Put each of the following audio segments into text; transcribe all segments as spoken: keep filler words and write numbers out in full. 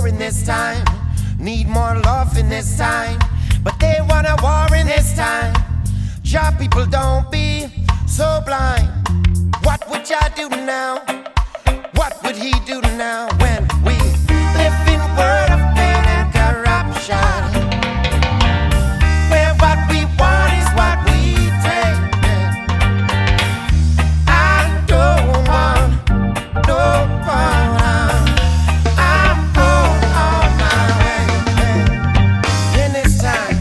poor in this time, need more love in this time, but they want a war in this time. Jah people, don't be so blind. What would Jah do now? What would he do now when we live in a world of pain and corruption, where what we want is what we take? I don't want no part. I'm going on my way in this time.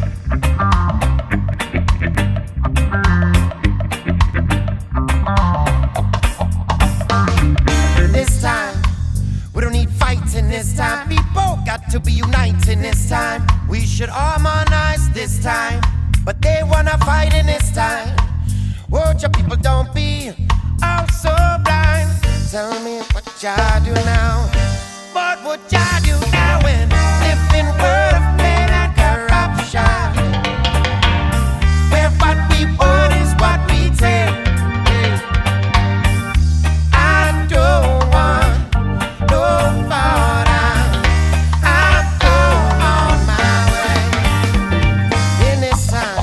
This time, we don't need fighting this time. People got to be uniting this time. We should harmonize this time, but they wanna fight in this time. Won't your people don't be all so blind. Tell me what Jah do now. What would Jah do now when live in a world of pain and corruption, where what we want is what we take? I don't want no part. I'm going on my way in this time.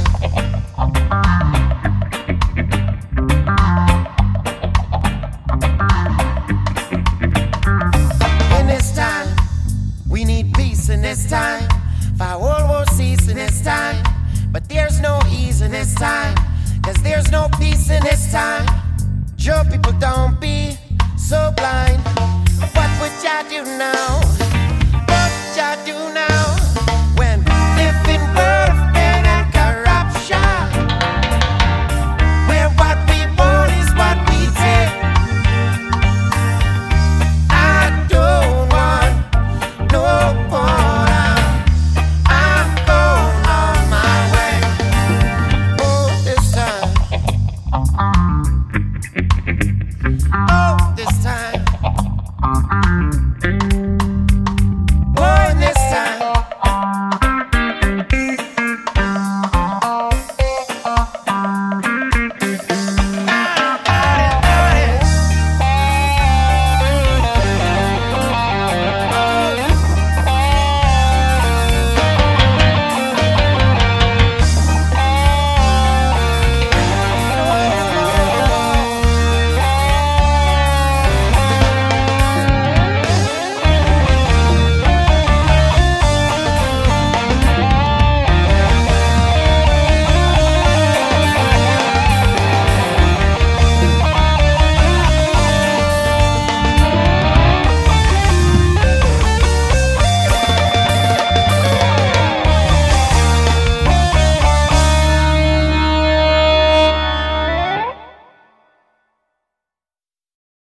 In this time, we need peace in this time. For all will cease in this time, but there's no ease in this time, cause there's no peace in this time. Your people, don't be so blind. What would Jah do now? What would Jah do now?